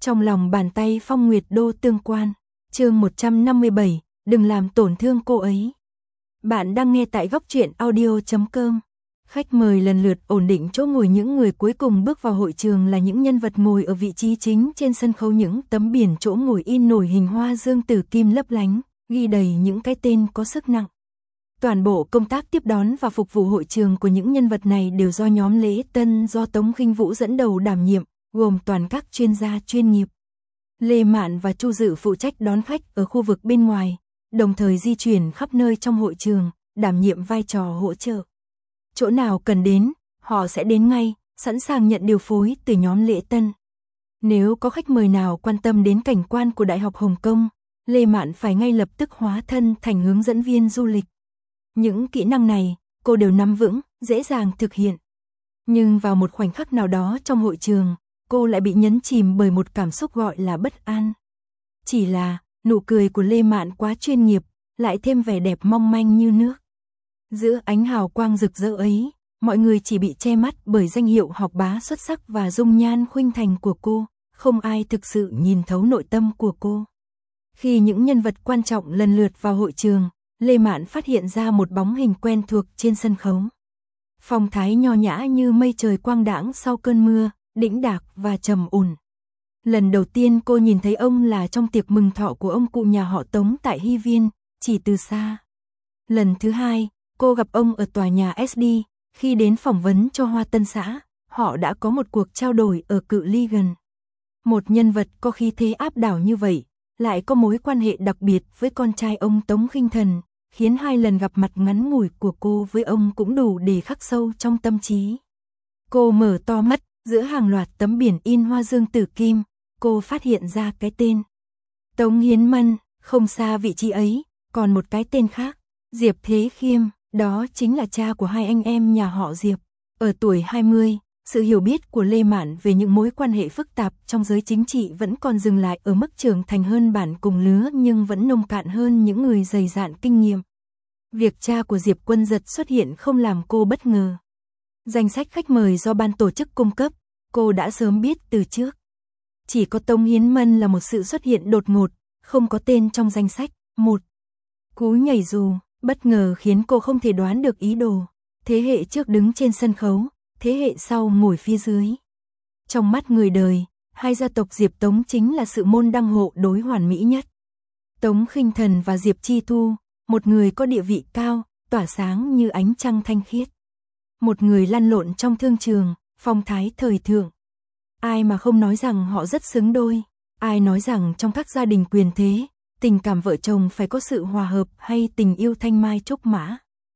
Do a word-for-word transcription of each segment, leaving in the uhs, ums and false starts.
Trong lòng bàn tay Phong Nguyệt Đô tương quan. Chương một trăm năm mươi bảy, đừng làm tổn thương cô ấy. Bạn đang nghe tại góc truyện audio chấm com. Khách mời lần lượt ổn định chỗ ngồi, những người cuối cùng bước vào hội trường là những nhân vật ngồi ở vị trí chính trên sân khấu, những tấm biển chỗ ngồi in nổi hình hoa dương tử kim lấp lánh, ghi đầy những cái tên có sức nặng. Toàn bộ công tác tiếp đón và phục vụ hội trường của những nhân vật này đều do nhóm lễ tân do Tống Khinh Vũ dẫn đầu đảm nhiệm, gồm toàn các chuyên gia chuyên nghiệp. Lê Mạn và Chu Dự phụ trách đón khách ở khu vực bên ngoài, đồng thời di chuyển khắp nơi trong hội trường, đảm nhiệm vai trò hỗ trợ. Chỗ nào cần đến, họ sẽ đến ngay, sẵn sàng nhận điều phối từ nhóm lễ tân. Nếu có khách mời nào quan tâm đến cảnh quan của Đại học Hồng Kông, Lê Mạn phải ngay lập tức hóa thân thành hướng dẫn viên du lịch. Những kỹ năng này, cô đều nắm vững, dễ dàng thực hiện. Nhưng vào một khoảnh khắc nào đó trong hội trường, cô lại bị nhấn chìm bởi một cảm xúc gọi là bất an. Chỉ là, nụ cười của Lê Mạn quá chuyên nghiệp, lại thêm vẻ đẹp mong manh như nước. Giữa ánh hào quang rực rỡ ấy, mọi người chỉ bị che mắt bởi danh hiệu học bá xuất sắc và dung nhan khuynh thành của cô, không ai thực sự nhìn thấu nội tâm của cô. Khi những nhân vật quan trọng lần lượt vào hội trường, Lê Mạn phát hiện ra một bóng hình quen thuộc trên sân khấu. Phong thái nho nhã như mây trời quang đãng sau cơn mưa, đĩnh đạc và trầm ổn. Lần đầu tiên cô nhìn thấy ông là trong tiệc mừng thọ của ông cụ nhà họ Tống tại Hy Viên, chỉ từ xa. Lần thứ hai, cô gặp ông ở tòa nhà ét đê, khi đến phỏng vấn cho Hoa Tân xã, họ đã có một cuộc trao đổi ở cự ly gần. Một nhân vật có khí thế áp đảo như vậy, lại có mối quan hệ đặc biệt với con trai ông Tống Khinh Thần, khiến hai lần gặp mặt ngắn ngủi của cô với ông cũng đủ để khắc sâu trong tâm trí. Cô mở to mắt, giữa hàng loạt tấm biển in hoa dương tử kim, cô phát hiện ra cái tên Tống Hiến Mân. Không xa vị trí ấy, còn một cái tên khác, Diệp Thế Khiêm, đó chính là cha của hai anh em nhà họ Diệp. Ở tuổi hai mươi, sự hiểu biết của Lê Mạn về những mối quan hệ phức tạp trong giới chính trị vẫn còn dừng lại ở mức trưởng thành hơn bạn cùng lứa, nhưng vẫn nông cạn hơn những người dày dạn kinh nghiệm. Việc cha của Diệp Quân Giật xuất hiện không làm cô bất ngờ. Danh sách khách mời do ban tổ chức cung cấp, cô đã sớm biết từ trước. Chỉ có Tống Hiến Mân là một sự xuất hiện đột ngột, không có tên trong danh sách. Một cú nhảy dù, bất ngờ khiến cô không thể đoán được ý đồ. Thế hệ trước đứng trên sân khấu, thế hệ sau ngồi phía dưới. Trong mắt người đời, hai gia tộc Diệp Tống chính là sự môn đăng hộ đối hoàn mỹ nhất. Tống Khinh Thần và Diệp Chi Thu, một người có địa vị cao, tỏa sáng như ánh trăng thanh khiết. Một người lăn lộn trong thương trường, phong thái thời thượng. Ai mà không nói rằng họ rất xứng đôi, ai nói rằng trong các gia đình quyền thế, tình cảm vợ chồng phải có sự hòa hợp hay tình yêu thanh mai trúc mã.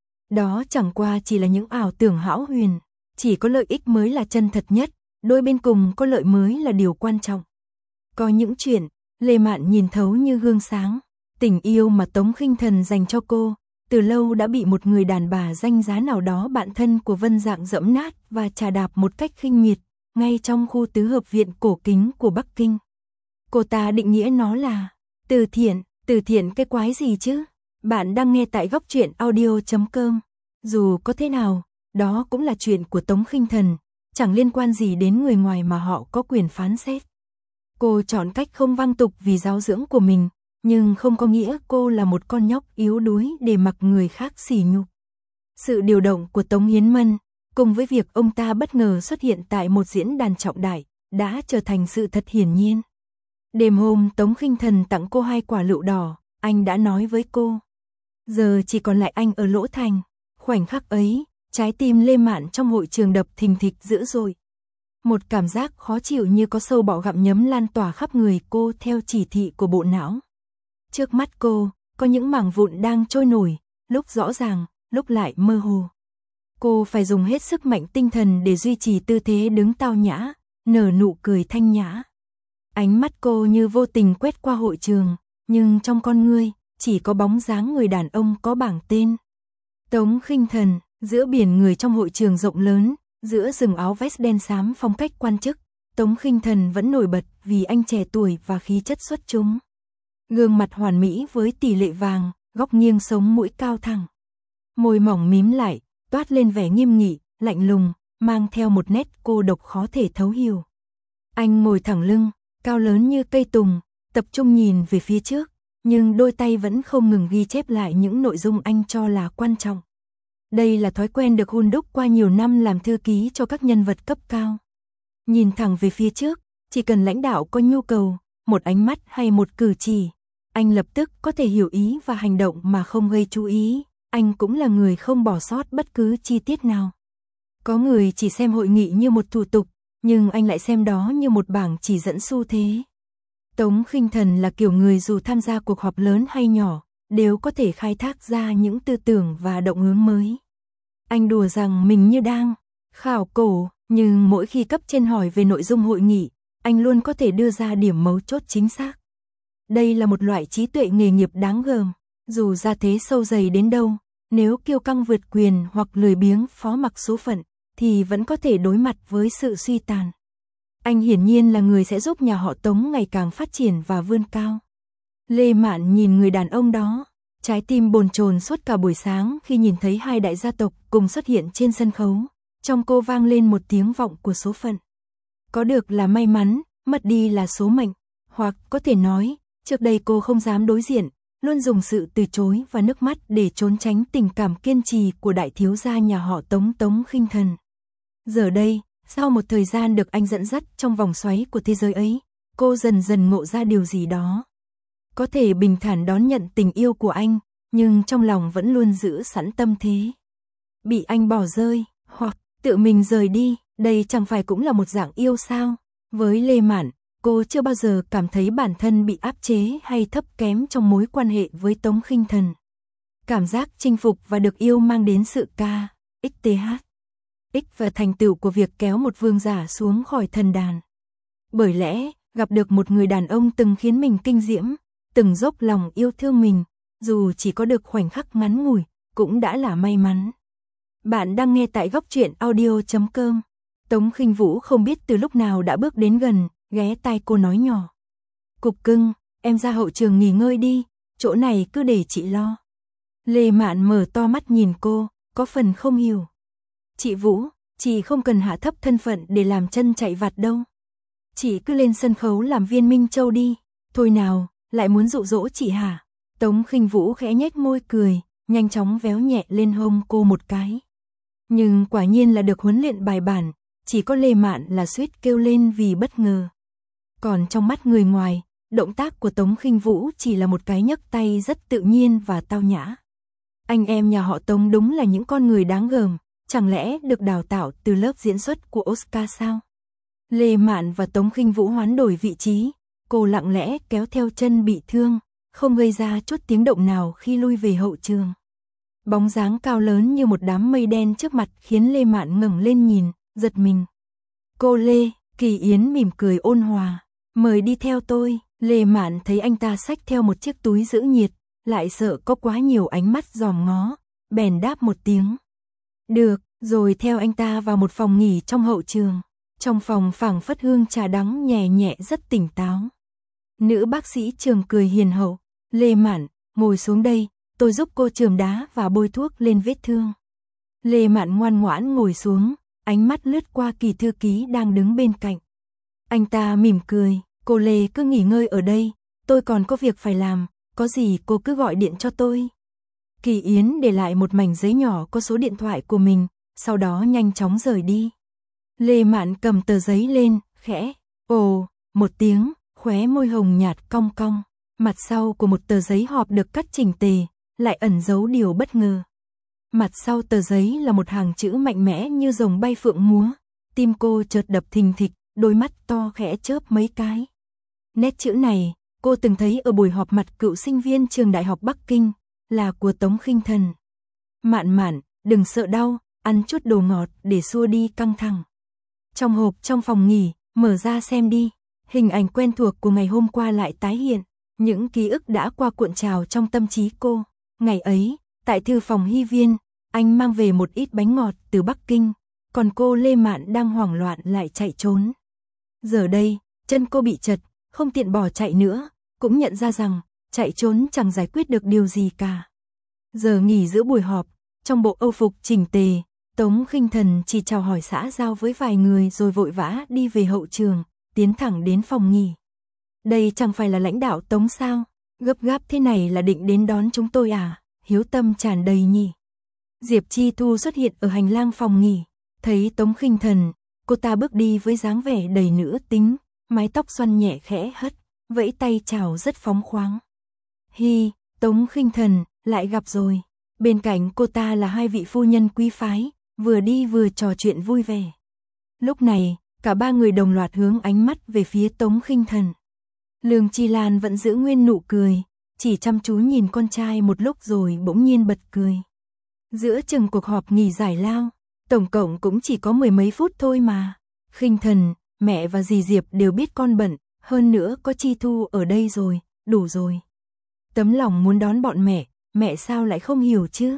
Đó chẳng qua chỉ là những ảo tưởng hão huyền, chỉ có lợi ích mới là chân thật nhất, đôi bên cùng có lợi mới là điều quan trọng. Có những chuyện, Lê Mạn nhìn thấu như gương sáng, tình yêu mà Tống Khinh Thần dành cho cô, từ lâu đã bị một người đàn bà danh giá nào đó bạn thân của Vân Dạng dẫm nát và chà đạp một cách khinh miệt, ngay trong khu tứ hợp viện cổ kính của Bắc Kinh. Cô ta định nghĩa nó là từ thiện, từ thiện cái quái gì chứ? Bạn đang nghe tại góc truyện audio chấm com. Dù có thế nào, đó cũng là chuyện của Tống Khinh Thần, chẳng liên quan gì đến người ngoài mà họ có quyền phán xét. Cô chọn cách không văng tục vì giáo dưỡng của mình, nhưng không có nghĩa cô là một con nhóc yếu đuối để mặc người khác sỉ nhục. Sự điều động của Tống Hiến Mân, cùng với việc ông ta bất ngờ xuất hiện tại một diễn đàn trọng đại, đã trở thành sự thật hiển nhiên. Đêm hôm Tống Khinh Thần tặng cô hai quả lựu đỏ, anh đã nói với cô. Giờ chỉ còn lại anh ở Lỗ Thành. Khoảnh khắc ấy, trái tim Lê Mạn trong hội trường đập thình thịch dữ dội. Một cảm giác khó chịu như có sâu bọ gặm nhấm lan tỏa khắp người cô theo chỉ thị của bộ não. Trước mắt cô, có những mảng vụn đang trôi nổi, lúc rõ ràng, lúc lại mơ hồ. Cô phải dùng hết sức mạnh tinh thần để duy trì tư thế đứng tao nhã, nở nụ cười thanh nhã. Ánh mắt cô như vô tình quét qua hội trường, nhưng trong con ngươi, chỉ có bóng dáng người đàn ông có bảng tên. Tống Khinh Thần, giữa biển người trong hội trường rộng lớn, giữa rừng áo vest đen xám phong cách quan chức, Tống Khinh Thần vẫn nổi bật vì anh trẻ tuổi và khí chất xuất chúng. Gương mặt hoàn mỹ với tỷ lệ vàng, góc nghiêng sống mũi cao thẳng. Môi mỏng mím lại, toát lên vẻ nghiêm nghị, lạnh lùng, mang theo một nét cô độc khó thể thấu hiểu. Anh ngồi thẳng lưng, cao lớn như cây tùng, tập trung nhìn về phía trước, nhưng đôi tay vẫn không ngừng ghi chép lại những nội dung anh cho là quan trọng. Đây là thói quen được hun đúc qua nhiều năm làm thư ký cho các nhân vật cấp cao. Nhìn thẳng về phía trước, chỉ cần lãnh đạo có nhu cầu, một ánh mắt hay một cử chỉ, anh lập tức có thể hiểu ý và hành động mà không gây chú ý. Anh cũng là người không bỏ sót bất cứ chi tiết nào. Có người chỉ xem hội nghị như một thủ tục, nhưng anh lại xem đó như một bảng chỉ dẫn xu thế. Tống Khinh Thần là kiểu người dù tham gia cuộc họp lớn hay nhỏ, đều có thể khai thác ra những tư tưởng và động hướng mới. Anh đùa rằng mình như đang khảo cổ, nhưng mỗi khi cấp trên hỏi về nội dung hội nghị, anh luôn có thể đưa ra điểm mấu chốt chính xác. Đây là một loại trí tuệ nghề nghiệp đáng gờm, dù ra thế sâu dày đến đâu, nếu kiêu căng vượt quyền hoặc lười biếng phó mặc số phận, thì vẫn có thể đối mặt với sự suy tàn. Anh hiển nhiên là người sẽ giúp nhà họ Tống ngày càng phát triển và vươn cao. Lê Mạn nhìn người đàn ông đó, trái tim bồn chồn suốt cả buổi sáng khi nhìn thấy hai đại gia tộc cùng xuất hiện trên sân khấu. Trong cô vang lên một tiếng vọng của số phận. Có được là may mắn, mất đi là số mệnh. Hoặc có thể nói, trước đây cô không dám đối diện, luôn dùng sự từ chối và nước mắt để trốn tránh tình cảm kiên trì của đại thiếu gia nhà họ Tống Tống Khinh Thần. Giờ đây, sau một thời gian được anh dẫn dắt trong vòng xoáy của thế giới ấy, cô dần dần ngộ ra điều gì đó. Có thể bình thản đón nhận tình yêu của anh, nhưng trong lòng vẫn luôn giữ sẵn tâm thế. Bị anh bỏ rơi, hoặc tự mình rời đi, đây chẳng phải cũng là một dạng yêu sao? Với Lê Mạn, cô chưa bao giờ cảm thấy bản thân bị áp chế hay thấp kém trong mối quan hệ với Tống Khinh Thần. Cảm giác chinh phục và được yêu mang đến sự ca, ích tê hát, ích và thành tựu của việc kéo một vương giả xuống khỏi thần đàn. Bởi lẽ, gặp được một người đàn ông từng khiến mình kinh diễm, từng dốc lòng yêu thương mình, dù chỉ có được khoảnh khắc ngắn ngủi, cũng đã là may mắn. Bạn đang nghe tại góc truyện audio chấm com. Tống Khinh Vũ không biết từ lúc nào đã bước đến gần, ghé tai cô nói nhỏ. Cục cưng, em ra hậu trường nghỉ ngơi đi, chỗ này cứ để chị lo. Lê Mạn mở to mắt nhìn cô, có phần không hiểu. Chị Vũ, chị không cần hạ thấp thân phận để làm chân chạy vặt đâu. Chị cứ lên sân khấu làm Viên Minh Châu đi. Thôi nào, lại muốn dụ dỗ chị hả? Tống Khinh Vũ khẽ nhếch môi cười, nhanh chóng véo nhẹ lên hông cô một cái. Nhưng quả nhiên là được huấn luyện bài bản, chỉ có Lê Mạn là suýt kêu lên vì bất ngờ. Còn trong mắt người ngoài, động tác của Tống Khinh Vũ chỉ là một cái nhấc tay rất tự nhiên và tao nhã. Anh em nhà họ Tống đúng là những con người đáng gờm, chẳng lẽ được đào tạo từ lớp diễn xuất của Oscar sao? Lê Mạn và Tống Khinh Vũ hoán đổi vị trí, cô lặng lẽ kéo theo chân bị thương, không gây ra chút tiếng động nào khi lui về hậu trường. Bóng dáng cao lớn như một đám mây đen trước mặt khiến Lê Mạn ngẩng lên nhìn, giật mình. Cô Lê, Kỳ Yến mỉm cười ôn hòa, mời đi theo tôi. Lê Mạn thấy anh ta xách theo một chiếc túi giữ nhiệt, lại sợ có quá nhiều ánh mắt dòm ngó, bèn đáp một tiếng. Được, rồi theo anh ta vào một phòng nghỉ trong hậu trường. Trong phòng phảng phất hương trà đắng nhẹ nhẹ rất tỉnh táo. Nữ bác sĩ Trường cười hiền hậu, Lê Mạn, ngồi xuống đây, tôi giúp cô chườm đá và bôi thuốc lên vết thương. Lê Mạn ngoan ngoãn ngồi xuống, ánh mắt lướt qua Kỳ thư ký đang đứng bên cạnh. Anh ta mỉm cười, cô Lê cứ nghỉ ngơi ở đây, tôi còn có việc phải làm, có gì cô cứ gọi điện cho tôi. Kỳ Yến để lại một mảnh giấy nhỏ có số điện thoại của mình, sau đó nhanh chóng rời đi. Lê Mạn cầm tờ giấy lên, khẽ, ồ, một tiếng, khóe môi hồng nhạt cong cong. Mặt sau của một tờ giấy họp được cắt chỉnh tề, lại ẩn giấu điều bất ngờ. Mặt sau tờ giấy là một hàng chữ mạnh mẽ như rồng bay phượng múa. Tim cô chợt đập thình thịch, đôi mắt to khẽ chớp mấy cái. Nét chữ này, cô từng thấy ở buổi họp mặt cựu sinh viên trường Đại học Bắc Kinh, là của Tống Khinh Thần. Mạn Mạn, đừng sợ đau, ăn chút đồ ngọt để xua đi căng thẳng. Trong hộp trong phòng nghỉ, mở ra xem đi. Hình ảnh quen thuộc của ngày hôm qua lại tái hiện. Những ký ức đã qua cuộn trào trong tâm trí cô. Ngày ấy, tại thư phòng Hy Viên, anh mang về một ít bánh ngọt từ Bắc Kinh, còn cô Lê Mạn đang hoảng loạn lại chạy trốn. Giờ đây, chân cô bị chật, không tiện bỏ chạy nữa, cũng nhận ra rằng chạy trốn chẳng giải quyết được điều gì cả. Giờ nghỉ giữa buổi họp, trong bộ âu phục chỉnh tề, Tống Khinh Thần chỉ chào hỏi xã giao với vài người rồi vội vã đi về hậu trường, tiến thẳng đến phòng nghỉ. Đây chẳng phải là lãnh đạo Tống sao? Gấp gáp thế này là định đến đón chúng tôi à? Hiếu tâm tràn đầy nhỉ. Diệp Chi Thu xuất hiện ở hành lang phòng nghỉ, thấy Tống Khinh Thần, cô ta bước đi với dáng vẻ đầy nữ tính, mái tóc xoăn nhẹ khẽ hất, vẫy tay chào rất phóng khoáng. Hi, Tống Khinh Thần, lại gặp rồi. Bên cạnh cô ta là hai vị phu nhân quý phái, vừa đi vừa trò chuyện vui vẻ. Lúc này, cả ba người đồng loạt hướng ánh mắt về phía Tống Khinh Thần. Lương Chi Lan vẫn giữ nguyên nụ cười, chỉ chăm chú nhìn con trai một lúc rồi bỗng nhiên bật cười. Giữa chừng cuộc họp nghỉ giải lao, tổng cộng cũng chỉ có mười mấy phút thôi mà. Khinh Thần, mẹ và dì Diệp đều biết con bận, hơn nữa có Chi Thu ở đây rồi, đủ rồi. Tấm lòng muốn đón bọn mẹ, mẹ sao lại không hiểu chứ?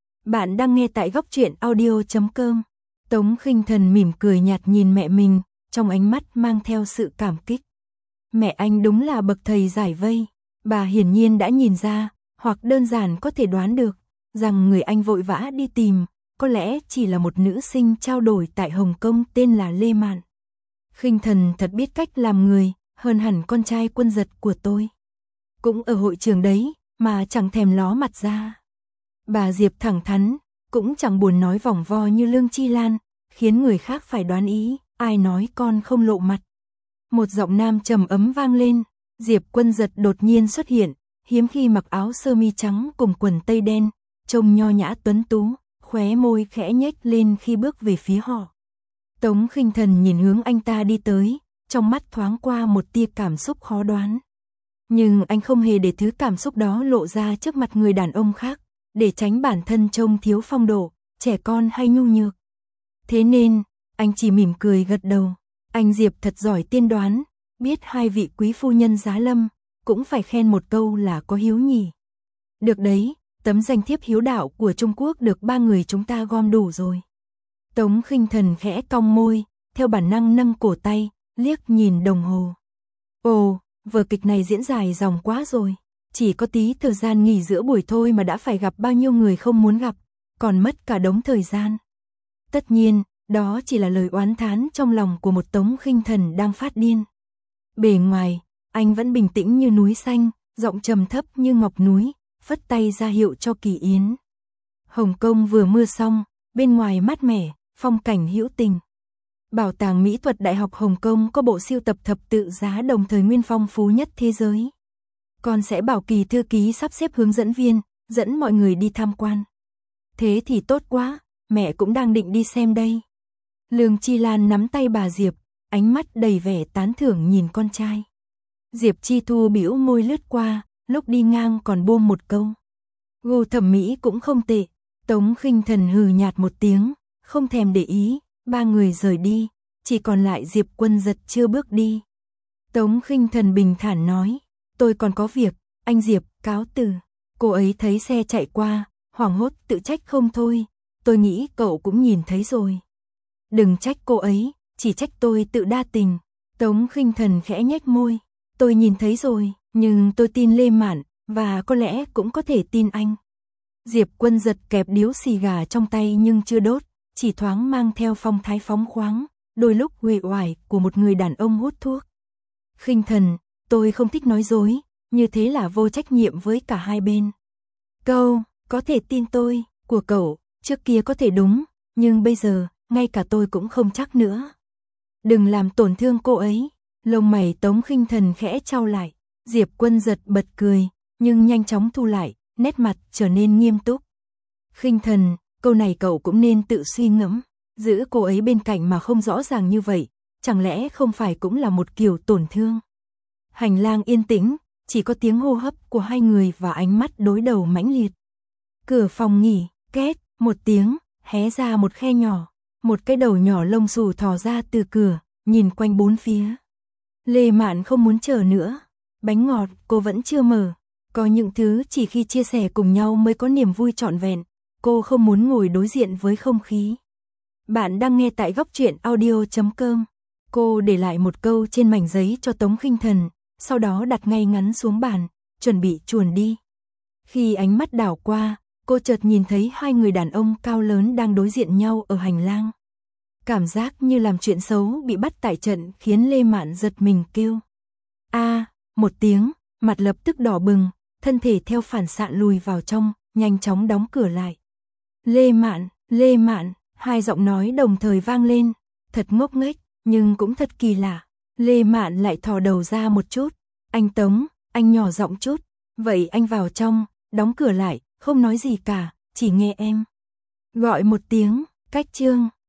Bạn đang nghe tại góc truyện audio chấm com. Tống Khinh Thần mỉm cười nhạt nhìn mẹ mình, trong ánh mắt mang theo sự cảm kích. Mẹ anh đúng là bậc thầy giải vây, bà hiển nhiên đã nhìn ra, hoặc đơn giản có thể đoán được, rằng người anh vội vã đi tìm, có lẽ chỉ là một nữ sinh trao đổi tại Hồng Kông tên là Lê Mạn. Khinh Thần thật biết cách làm người, hơn hẳn con trai Quân Giật của tôi. Cũng ở hội trường đấy, mà chẳng thèm ló mặt ra. Bà Diệp thẳng thắn, cũng chẳng buồn nói vòng vo như Lương Chi Lan, khiến người khác phải đoán ý, ai nói con không lộ mặt. Một giọng nam trầm ấm vang lên, Diệp Quân Giật đột nhiên xuất hiện, hiếm khi mặc áo sơ mi trắng cùng quần tây đen, trông nho nhã tuấn tú, khóe môi khẽ nhếch lên khi bước về phía họ. Tống Khinh Thần nhìn hướng anh ta đi tới, trong mắt thoáng qua một tia cảm xúc khó đoán. Nhưng anh không hề để thứ cảm xúc đó lộ ra trước mặt người đàn ông khác, để tránh bản thân trông thiếu phong độ, trẻ con hay nhu nhược. Thế nên, anh chỉ mỉm cười gật đầu. Anh Diệp thật giỏi tiên đoán, biết hai vị quý phu nhân giá lâm, cũng phải khen một câu là có hiếu nhỉ. Được đấy, tấm danh thiếp hiếu đạo của Trung Quốc được ba người chúng ta gom đủ rồi. Tống Khinh Thần khẽ cong môi, theo bản năng nâng cổ tay, liếc nhìn đồng hồ. Ồ, vở kịch này diễn dài dòng quá rồi, chỉ có tí thời gian nghỉ giữa buổi thôi mà đã phải gặp bao nhiêu người không muốn gặp, còn mất cả đống thời gian. Tất nhiên, đó chỉ là lời oán thán trong lòng của một Tống Khinh Thần đang phát điên. Bề ngoài, anh vẫn bình tĩnh như núi xanh, giọng trầm thấp như ngọc núi, phất tay ra hiệu cho Kỳ Yến. Hồng Kông vừa mưa xong, bên ngoài mát mẻ, phong cảnh hữu tình. Bảo tàng Mỹ thuật Đại học Hồng Kông có bộ sưu tập thập tự giá đồng thời nguyên phong phú nhất thế giới. Con sẽ bảo Kỳ thư ký sắp xếp hướng dẫn viên, dẫn mọi người đi tham quan. Thế thì tốt quá, mẹ cũng đang định đi xem đây. Lương Chi Lan nắm tay bà Diệp, ánh mắt đầy vẻ tán thưởng nhìn con trai. Diệp Chi Thu bĩu môi lướt qua, lúc đi ngang còn buông một câu. Gu thẩm mỹ cũng không tệ. Tống Khinh Thần hừ nhạt một tiếng, không thèm để ý, ba người rời đi, chỉ còn lại Diệp Quân Giật chưa bước đi. Tống Khinh Thần bình thản nói, tôi còn có việc, anh Diệp, cáo từ. Cô ấy thấy xe chạy qua, hoảng hốt tự trách không thôi, tôi nghĩ cậu cũng nhìn thấy rồi. Đừng trách cô ấy, chỉ trách tôi tự đa tình. Tống Khinh Thần khẽ nhếch môi, tôi nhìn thấy rồi, nhưng tôi tin Lê Mạn, và có lẽ cũng có thể tin anh. Diệp Quân Giật kẹp điếu xì gà trong tay nhưng chưa đốt, chỉ thoáng mang theo phong thái phóng khoáng, đôi lúc uể oải của một người đàn ông hút thuốc. Khinh Thần, tôi không thích nói dối, như thế là vô trách nhiệm với cả hai bên. Câu, có thể tin tôi, của cậu, trước kia có thể đúng, nhưng bây giờ, ngay cả tôi cũng không chắc nữa. Đừng làm tổn thương cô ấy. Lông mày Tống Khinh Thần khẽ chau lại, Diệp Quân Giật bật cười, nhưng nhanh chóng thu lại, nét mặt trở nên nghiêm túc. Khinh Thần, câu này cậu cũng nên tự suy ngẫm, giữ cô ấy bên cạnh mà không rõ ràng như vậy, chẳng lẽ không phải cũng là một kiểu tổn thương. Hành lang yên tĩnh, chỉ có tiếng hô hấp của hai người và ánh mắt đối đầu mãnh liệt. Cửa phòng nghỉ, két, một tiếng, hé ra một khe nhỏ, một cái đầu nhỏ lông xù thò ra từ cửa, nhìn quanh bốn phía. Lê Mạn không muốn chờ nữa, bánh ngọt cô vẫn chưa mở, có những thứ chỉ khi chia sẻ cùng nhau mới có niềm vui trọn vẹn, cô không muốn ngồi đối diện với không khí. Bạn đang nghe tại góc truyện audio chấm com. Cô để lại một câu trên mảnh giấy cho Tống Khinh Thần, sau đó đặt ngay ngắn xuống bàn, chuẩn bị chuồn đi. Khi ánh mắt đảo qua, cô chợt nhìn thấy hai người đàn ông cao lớn đang đối diện nhau ở hành lang. Cảm giác như làm chuyện xấu bị bắt tại trận khiến Lê Mạn giật mình kêu. A, một tiếng, mặt lập tức đỏ bừng, thân thể theo phản xạ lùi vào trong, nhanh chóng đóng cửa lại. Lê Mạn, Lê Mạn, hai giọng nói đồng thời vang lên, thật ngốc nghếch, nhưng cũng thật kỳ lạ. Lê Mạn lại thò đầu ra một chút, anh Tống, anh nhỏ giọng chút, vậy anh vào trong, đóng cửa lại, không nói gì cả, chỉ nghe em gọi một tiếng, cách chương.